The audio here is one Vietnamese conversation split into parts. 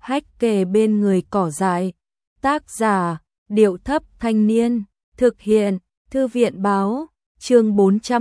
hách kề bên người cỏ dại. Tác giả, Điệu Thấp Thanh Niên. Thực hiện, Thư viện Báo. Chương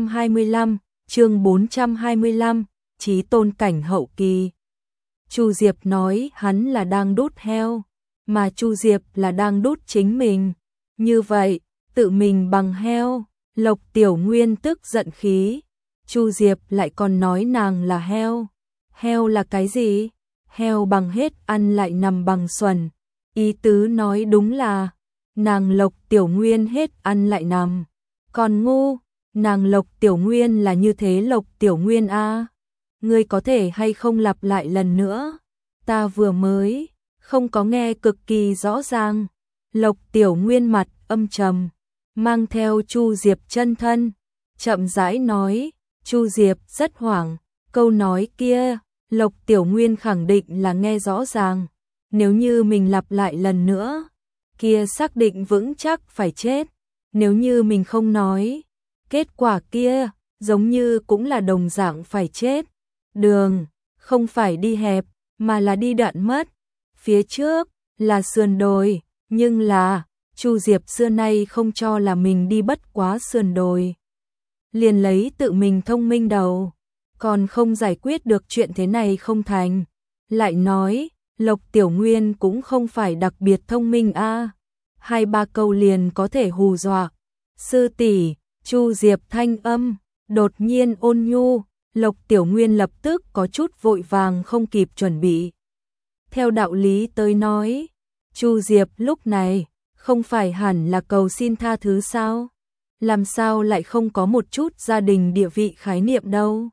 425, Chí Tôn cảnh hậu kỳ. Chu Diệp nói hắn là đang đốt heo, mà Chu Diệp là đang đốt chính mình. Như vậy, tự mình bằng heo. Lộc Tiểu Nguyên tức giận khí. Chu Diệp lại còn nói nàng là heo. Heo là cái gì? Heo bằng hết ăn lại nằm bằng xuẩn. Ý tứ nói đúng là nàng Lộc Tiểu Nguyên hết ăn lại nằm. Còn ngu, nàng Lộc Tiểu Nguyên là như thế Lộc Tiểu Nguyên a. Ngươi có thể hay không lặp lại lần nữa? Ta vừa mới không có nghe cực kỳ rõ ràng. Lộc Tiểu Nguyên mặt âm trầm, mang theo Chu Diệp chân thân, chậm rãi nói. Chu Diệp rất hoảng, câu nói kia Lộc Tiểu Nguyên khẳng định là nghe rõ ràng. Nếu như mình lặp lại lần nữa, kia xác định vững chắc phải chết. Nếu như mình không nói, kết quả kia giống như cũng là đồng dạng phải chết. Đường không phải đi hẹp, mà là đi đoạn mất. Phía trước là sườn đồi, nhưng là Chu Diệp xưa nay không cho là mình đi bất quá sườn đồi. Liền lấy tự mình thông minh đầu, còn không giải quyết được chuyện thế này không thành. Lại nói, Lộc Tiểu Nguyên cũng không phải đặc biệt thông minh a. 2-3 câu liền có thể hù dọa. Sư tỷ, Chu Diệp thanh âm đột nhiên ôn nhu. Lộc Tiểu Nguyên lập tức có chút vội vàng không kịp chuẩn bị. Theo đạo lý tới nói, Chu Diệp lúc này không phải hẳn là cầu xin tha thứ sao? Làm sao lại không có một chút gia đình địa vị khái niệm đâu?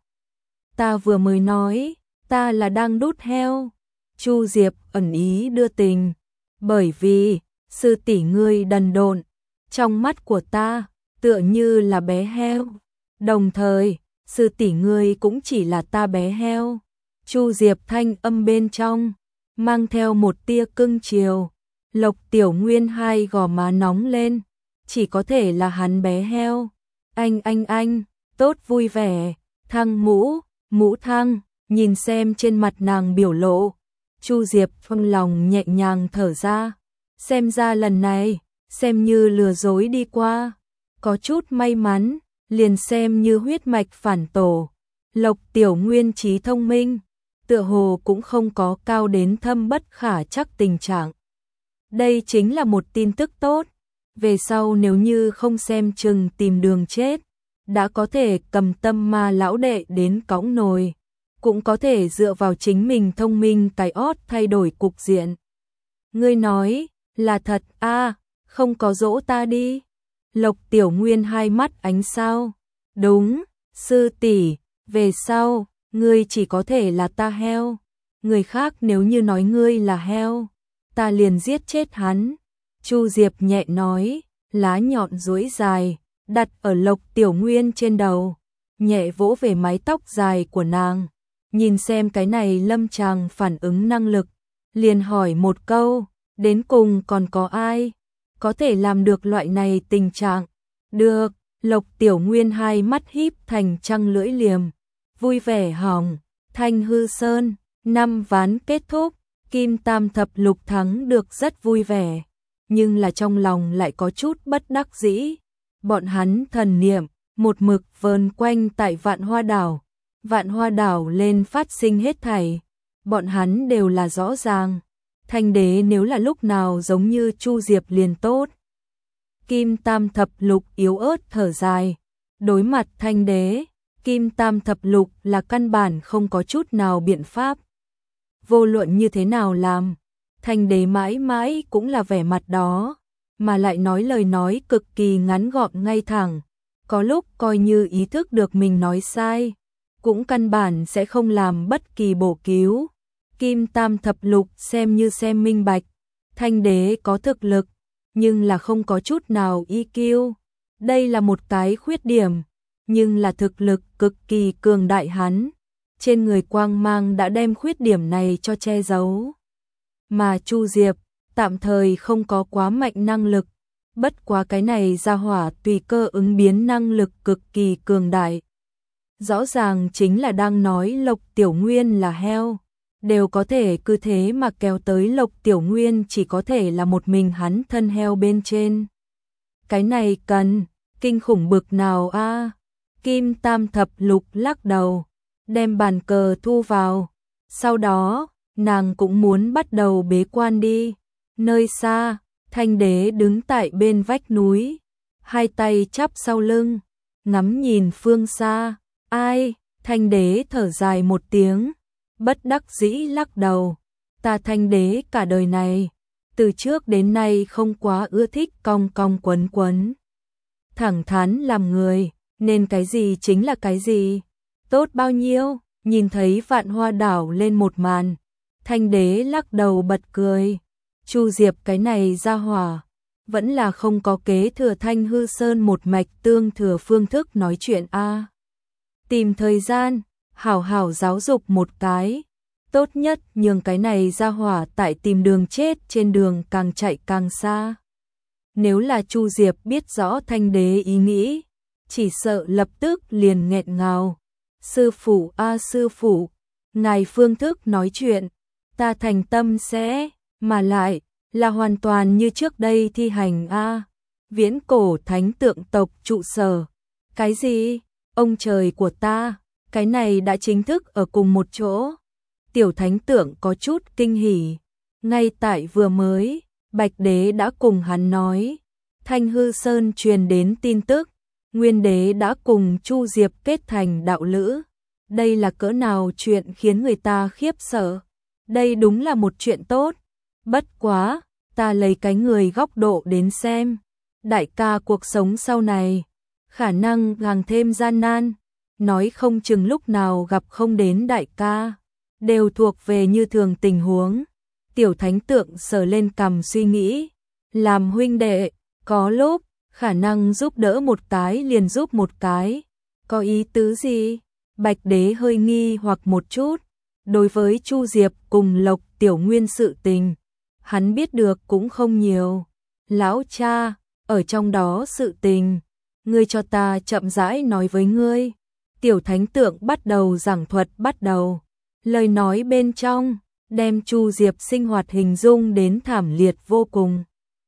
Ta vừa mới nói, ta là đang đốt heo. Chu Diệp ẩn ý đưa tình. Bởi vì, sư tỷ ngươi đần độn, trong mắt của ta, tựa như là bé heo. Đồng thời, sư tỷ ngươi cũng chỉ là ta bé heo. Chu Diệp thanh âm bên trong, mang theo một tia cưng chiều. Lộc Tiểu Nguyên hai gò má nóng lên, chỉ có thể là hắn bé heo. Anh, tốt vui vẻ, thăng mũ thăng, nhìn xem trên mặt nàng biểu lộ. Chu Diệp trong lòng nhẹ nhàng thở ra, xem ra lần này, xem như lừa dối đi qua. Có chút may mắn, liền xem như huyết mạch phản tổ. Lộc Tiểu Nguyên trí thông minh, tựa hồ cũng không có cao đến thâm bất khả trắc tình trạng. Đây chính là một tin tức tốt. Về sau nếu như không xem chừng tìm đường chết, đã có thể cầm Tâm Ma lão đệ đến cõng nồi, cũng có thể dựa vào chính mình thông minh cái ót thay đổi cục diện. Ngươi nói là thật a, không có dỗ ta đi. Lộc Tiểu Nguyên hai mắt ánh sao. Đúng, sư tỷ, về sau ngươi chỉ có thể là ta heo. Người khác nếu như nói ngươi là heo, ta liền giết chết hắn. Chu Diệp nhẹ nói, lá nhọn duỗi dài, đặt ở Lộc Tiểu Nguyên trên đầu, nhẹ vỗ về mái tóc dài của nàng. Nhìn xem cái này lâm tràng phản ứng năng lực, liền hỏi một câu, đến cùng còn có ai có thể làm được loại này tình trạng? Được, Lộc Tiểu Nguyên hai mắt híp thành trăng lưỡi liềm, vui vẻ hỏng. Thanh Hư Sơn, 5 ván kết thúc, Kim Tam thập lục thắng được rất vui vẻ, nhưng là trong lòng lại có chút bất đắc dĩ. Bọn hắn thần niệm một mực vờn quanh tại Vạn Hoa Đảo. Vạn Hoa Đảo lên phát sinh hết thảy, bọn hắn đều là rõ ràng. Thanh đế nếu là lúc nào giống như Chu Diệp liền tốt. Kim Tam thập lục yếu ớt thở dài, đối mặt thanh đế, Kim Tam thập lục là căn bản không có chút nào biện pháp. Vô luận như thế nào làm, thanh đế mãi mãi cũng là vẻ mặt đó, mà lại nói lời nói cực kỳ ngắn gọn ngay thẳng. Có lúc coi như ý thức được mình nói sai, cũng căn bản sẽ không làm bất kỳ bổ cứu. Kim Tam thập lục xem như xem minh bạch, thanh đế có thực lực, nhưng là không có chút nào EQ. Đây là một cái khuyết điểm, nhưng là thực lực cực kỳ cường đại hắn. Trên người quang mang đã đem khuyết điểm này cho che giấu. Mà Chu Diệp, tạm thời không có quá mạnh năng lực, bất quá cái này ra hỏa tùy cơ ứng biến năng lực cực kỳ cường đại. Rõ ràng chính là đang nói Lộc Tiểu Nguyên là heo. đều có thể cứ thế mà kéo tới Lộc Tiểu Nguyên, chỉ có thể là một mình hắn thân heo bên trên. Cái này cần kinh khủng bực nào a? Kim Tam Thập Lục lắc đầu, đem bàn cờ thu vào. Sau đó, nàng cũng muốn bắt đầu bế quan đi. Nơi xa, Thanh Đế đứng tại bên vách núi, hai tay chắp sau lưng, ngắm nhìn phương xa. Ai? Thanh Đế thở dài một tiếng, bất đắc dĩ lắc đầu. Ta Thanh Đế cả đời này, từ trước đến nay không quá ưa thích cong cong quấn quấn. Thẳng thắn làm người, nên cái gì chính là cái gì. Tốt bao nhiêu, nhìn thấy Vạn Hoa đảo lên một màn. Thanh Đế lắc đầu bật cười. Chu Diệp cái này ra hỏa, vẫn là không có kế thừa Thanh Hư Sơn một mạch tương thừa phương thức nói chuyện a. Tìm thời gian, hảo hảo giáo dục một cái. Tốt nhất nhường cái này ra hỏa tại tìm đường chết trên đường càng chạy càng xa. Nếu là Chu Diệp biết rõ Thanh Đế ý nghĩ, chỉ sợ lập tức liền nghẹn ngào. Sư phụ a sư phụ, ngài phương thức nói chuyện, ta thành tâm sẽ, mà lại, là hoàn toàn như trước đây thi hành a. Viễn cổ thánh tượng tộc trụ sở. Cái gì? Ông trời của ta, cái này đã chính thức ở cùng một chỗ. Tiểu thánh tượng có chút kinh hỉ. Ngay tại vừa mới, Bạch Đế đã cùng hắn nói, Thanh Hư Sơn truyền đến tin tức, Nguyên Đế đã cùng Chu Diệp kết thành đạo lữ. Đây là cỡ nào chuyện khiến người ta khiếp sợ. Đây đúng là một chuyện tốt. Bất quá, ta lấy cái người góc độ đến xem. Đại ca cuộc sống sau này, khả năng càng thêm gian nan. Nói không chừng lúc nào gặp không đến đại ca, đều thuộc về như thường tình huống. Tiểu thánh tượng sờ lên cằm suy nghĩ. Làm huynh đệ, có lúc, khả năng giúp đỡ một cái liền giúp một cái. Có ý tứ gì? Bạch Đế hơi nghi hoặc một chút. Đối với Chu Diệp cùng Lộc Tiểu Nguyên sự tình, hắn biết được cũng không nhiều. Lão cha, ở trong đó sự tình, ngươi cho ta chậm rãi nói với ngươi. Tiểu thánh tượng bắt đầu giảng thuật bắt đầu. Lời nói bên trong, đem Chu Diệp sinh hoạt hình dung đến thảm liệt vô cùng.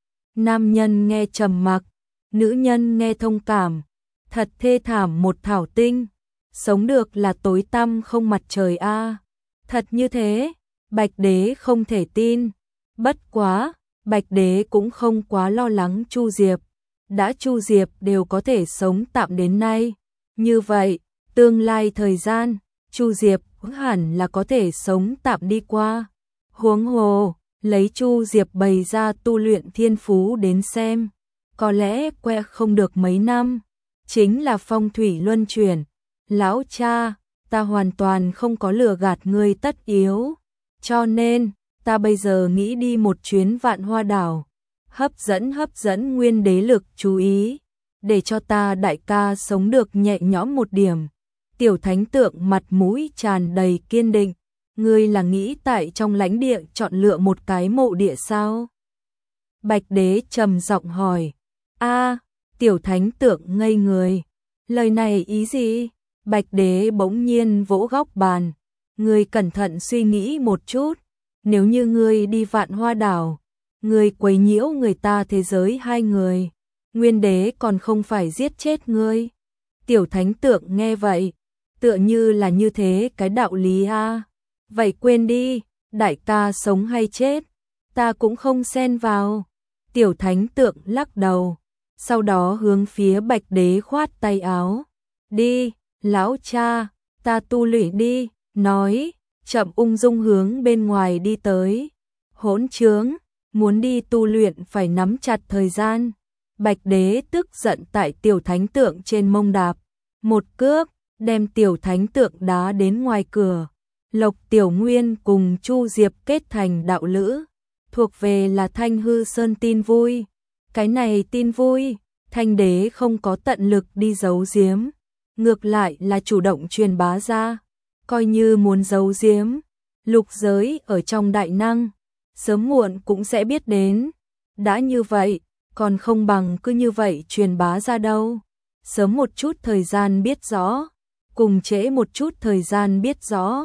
Nam nhân nghe trầm mặc, nữ nhân nghe thông cảm. Thật thê thảm một thảo tinh. Sống được là tối tăm không mặt trời a. Thật như thế, Bạch Đế không thể tin. Bất quá, Bạch Đế cũng không quá lo lắng Chu Diệp. Đã Chu Diệp đều có thể sống tạm đến nay. Như vậy, tương lai thời gian, Chu Diệp hẳn là có thể sống tạm đi qua. Huống hồ, lấy Chu Diệp bày ra tu luyện thiên phú đến xem, có lẽ que không được mấy năm, chính là phong thủy luân chuyển. Lão cha, ta hoàn toàn không có lừa gạt ngươi tất yếu, cho nên, ta bây giờ nghĩ đi một chuyến Vạn Hoa đảo, hấp dẫn Nguyên Đế lực chú ý, để cho ta đại ca sống được nhẹ nhõm một điểm. Tiểu thánh tượng mặt mũi tràn đầy kiên định. Ngươi là nghĩ tại trong lãnh địa chọn lựa một cái mộ địa sao? Bạch Đế trầm giọng hỏi. A, tiểu thánh tượng ngây người. Lời này ý gì? Bạch Đế bỗng nhiên vỗ góc bàn. Ngươi cẩn thận suy nghĩ một chút. Nếu như ngươi đi Vạn Hoa đảo, ngươi quấy nhiễu người ta thế giới hai người, Nguyên Đế còn không phải giết chết ngươi. Tiểu thánh tượng nghe vậy, tựa như là như thế cái đạo lý a. Vậy quên đi, đại ca sống hay chết, ta cũng không xen vào. Tiểu thánh tượng lắc đầu, sau đó hướng phía Bạch Đế khoát tay áo. Đi, lão cha, ta tu luyện đi, nói, chậm ung dung hướng bên ngoài đi tới. Hỗn trướng, muốn đi tu luyện phải nắm chặt thời gian. Bạch Đế tức giận tại tiểu thánh tượng trên mông đạp. Một cước, đem tiểu thánh tượng đá đến ngoài cửa. Lộc Tiểu Nguyên cùng Chu Diệp kết thành đạo lữ, thuộc về là Thanh Hư Sơn tin vui. Cái này tin vui, Thanh Đế không có tận lực đi giấu giếm, ngược lại là chủ động truyền bá ra. Coi như muốn giấu giếm, lục giới ở trong đại năng, sớm muộn cũng sẽ biết đến. Đã như vậy, còn không bằng cứ như vậy truyền bá ra đâu. Sớm một chút thời gian biết rõ, cùng trễ một chút thời gian biết rõ,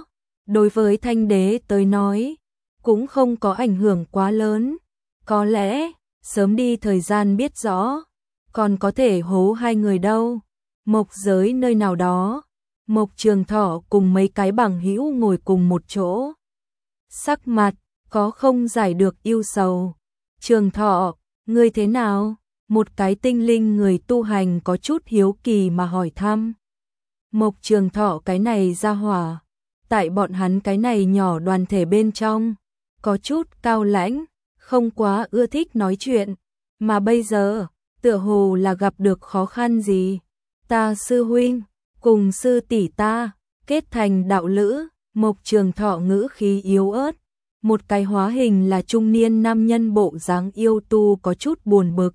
đối với Thanh Đế tới nói, cũng không có ảnh hưởng quá lớn. Có lẽ, sớm đi thời gian biết rõ, còn có thể hố hai người đâu. Mộc giới nơi nào đó, Mộc Trường Thọ cùng mấy cái bằng hữu ngồi cùng một chỗ. Sắc mặt, có không giải được ưu sầu. Trường Thọ, ngươi thế nào? Một cái tinh linh người tu hành có chút hiếu kỳ mà hỏi thăm. Mộc Trường Thọ cái này ra hỏa, tại bọn hắn cái này nhỏ đoàn thể bên trong, có chút cao lãnh, không quá ưa thích nói chuyện, mà bây giờ, tựa hồ là gặp được khó khăn gì. Ta sư huynh, cùng sư tỷ ta, kết thành đạo lữ. Mộc Trường Thọ ngữ khí yếu ớt, một cái hóa hình là trung niên nam nhân bộ dáng yêu tu có chút buồn bực.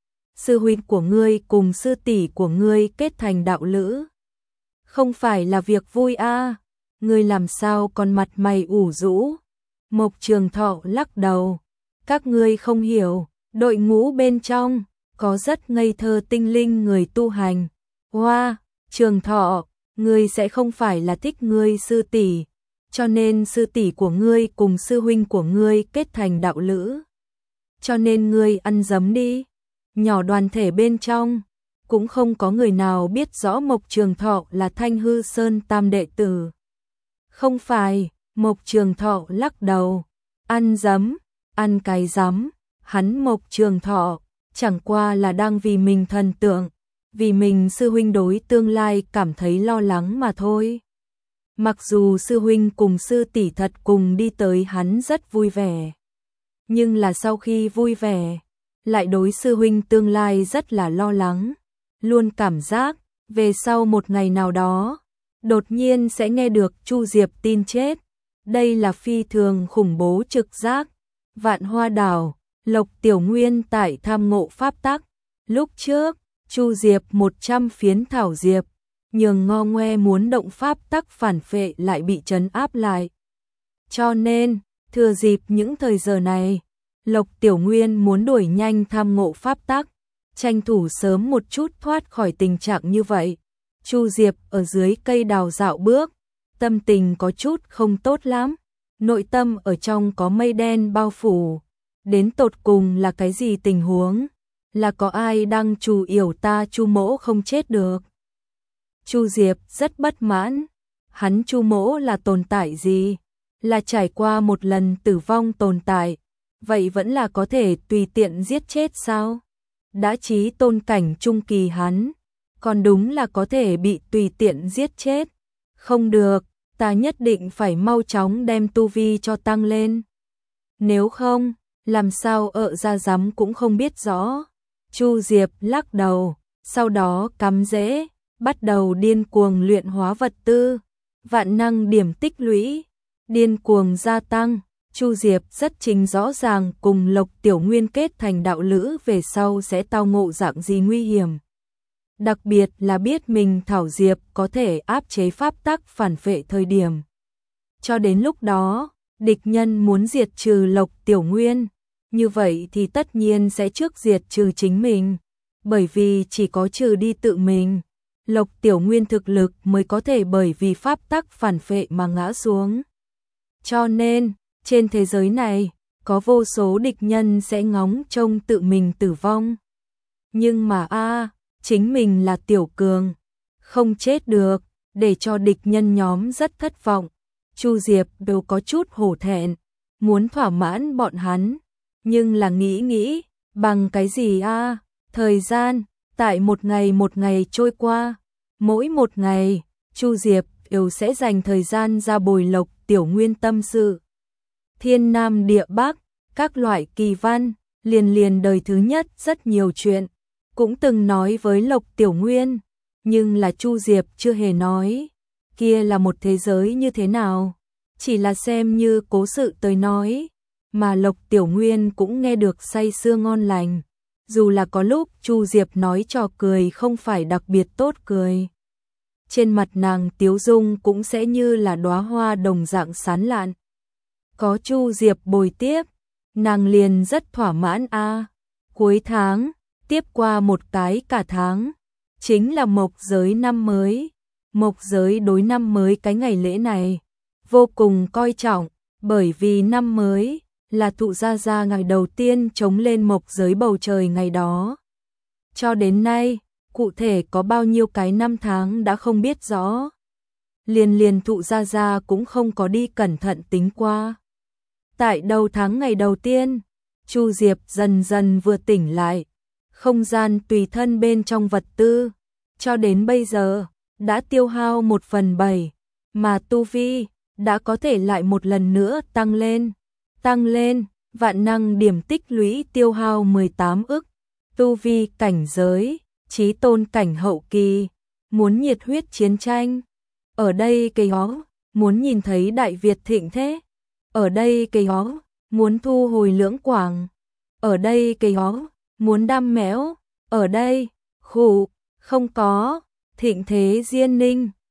Sư huynh của ngươi cùng sư tỷ của ngươi kết thành đạo lữ, không phải là việc vui a? Ngươi làm sao còn mặt mày ủ rũ? Mộc Trường Thọ lắc đầu, các ngươi không hiểu, đội ngũ bên trong có rất ngây thơ tinh linh người tu hành. Hoa, Trường Thọ, ngươi sẽ không phải là thích ngươi sư tỷ, cho nên sư tỷ của ngươi cùng sư huynh của ngươi kết thành đạo lữ. Cho nên ngươi ăn dấm đi. Nhỏ đoàn thể bên trong, cũng không có người nào biết rõ Mộc Trường Thọ là Thanh Hư Sơn tam đệ tử. Không phải, Mộc Trường Thọ lắc đầu, ăn dấm, ăn cái dấm, hắn Mộc Trường Thọ, chẳng qua là đang vì mình thần tượng, vì mình sư huynh đối tương lai cảm thấy lo lắng mà thôi. Mặc dù sư huynh cùng sư tỷ thật cùng đi tới hắn rất vui vẻ, nhưng là sau khi vui vẻ, lại đối sư huynh tương lai rất là lo lắng, luôn cảm giác, về sau một ngày nào đó, đột nhiên sẽ nghe được Chu Diệp tin chết. Đây là phi thường khủng bố trực giác. Vạn Hoa Đảo, Lộc Tiểu Nguyên tại tham ngộ pháp tắc. Lúc trước, Chu Diệp 100 phiến thảo diệp, nhường Ngo Ngoe muốn động pháp tắc phản phệ lại bị trấn áp lại. Cho nên, thừa dịp những thời giờ này, Lộc Tiểu Nguyên muốn đuổi nhanh tham ngộ pháp tắc, tranh thủ sớm một chút thoát khỏi tình trạng như vậy. Chu Diệp ở dưới cây đào dạo bước, tâm tình có chút không tốt lắm, nội tâm ở trong có mây đen bao phủ. Đến tột cùng là cái gì tình huống? Là có ai đang trù yểu ta Chu mỗ không chết được? Chu Diệp rất bất mãn, hắn Chu mỗ là tồn tại gì? Là trải qua một lần tử vong tồn tại, vậy vẫn là có thể tùy tiện giết chết sao? Đã chí tôn cảnh trung kỳ hắn, còn đúng là có thể bị tùy tiện giết chết. Không được, ta nhất định phải mau chóng đem tu vi cho tăng lên. Nếu không, làm sao ợ ra rắm cũng không biết rõ. Chu Diệp lắc đầu, sau đó cắm rễ, bắt đầu điên cuồng luyện hóa vật tư, vạn năng điểm tích lũy, điên cuồng gia tăng. Chu Diệp rất chính rõ ràng cùng Lộc Tiểu Nguyên kết thành đạo lữ về sau sẽ tao ngộ dạng gì nguy hiểm. Đặc biệt là biết mình Thảo Diệp có thể áp chế pháp tắc phản phệ thời điểm. Cho đến lúc đó, địch nhân muốn diệt trừ Lộc Tiểu Nguyên, như vậy thì tất nhiên sẽ trước diệt trừ chính mình, bởi vì chỉ có trừ đi tự mình, Lộc Tiểu Nguyên thực lực mới có thể bởi vì pháp tắc phản phệ mà ngã xuống. Cho nên, trên thế giới này, có vô số địch nhân sẽ ngóng trông tự mình tử vong. Nhưng mà chính mình là tiểu cường, không chết được, để cho địch nhân nhóm rất thất vọng. Chu Diệp đều có chút hổ thẹn, muốn thỏa mãn bọn hắn, nhưng là nghĩ, bằng cái gì thời gian, tại một ngày trôi qua, mỗi một ngày, Chu Diệp đều sẽ dành thời gian ra bồi Lộc Tiểu Nguyên tâm sự. Thiên Nam địa Bắc, các loại kỳ văn, liền đời thứ nhất rất nhiều chuyện, cũng từng nói với Lộc Tiểu Nguyên, nhưng là Chu Diệp chưa hề nói, kia là một thế giới như thế nào, chỉ là xem như cố sự tới nói, mà Lộc Tiểu Nguyên cũng nghe được say sưa ngon lành, dù là có lúc Chu Diệp nói trò cười không phải đặc biệt tốt cười. Trên mặt nàng tiếu dung cũng sẽ như là đóa hoa đồng dạng sán lạn. Có Chu Diệp bồi tiếp, nàng liền rất thỏa mãn Cuối tháng, tiếp qua một cái cả tháng, chính là mộc giới năm mới. Mộc giới đối năm mới cái ngày lễ này, vô cùng coi trọng, bởi vì năm mới là Thụ Gia Gia ngày đầu tiên chống lên mộc giới bầu trời ngày đó. Cho đến nay, cụ thể có bao nhiêu cái năm tháng đã không biết rõ. Liền Thụ Gia Gia cũng không có đi cẩn thận tính qua. Tại đầu tháng ngày đầu tiên, Chu Diệp dần dần vừa tỉnh lại, không gian tùy thân bên trong vật tư, cho đến bây giờ, đã tiêu hao 1/7, mà tu vi đã có thể lại một lần nữa tăng lên, vạn năng điểm tích lũy tiêu hao 18 ức, tu vi cảnh giới, chí tôn cảnh hậu kỳ, muốn nhiệt huyết chiến tranh. Ở đây cây ó, muốn nhìn thấy Đại Việt thịnh thế. Ở đây cây ó, muốn thu hồi Lưỡng Quảng. Ở đây cây ó, muốn đam mẽo. Ở đây, khủ, không có, thịnh thế Diên Ninh.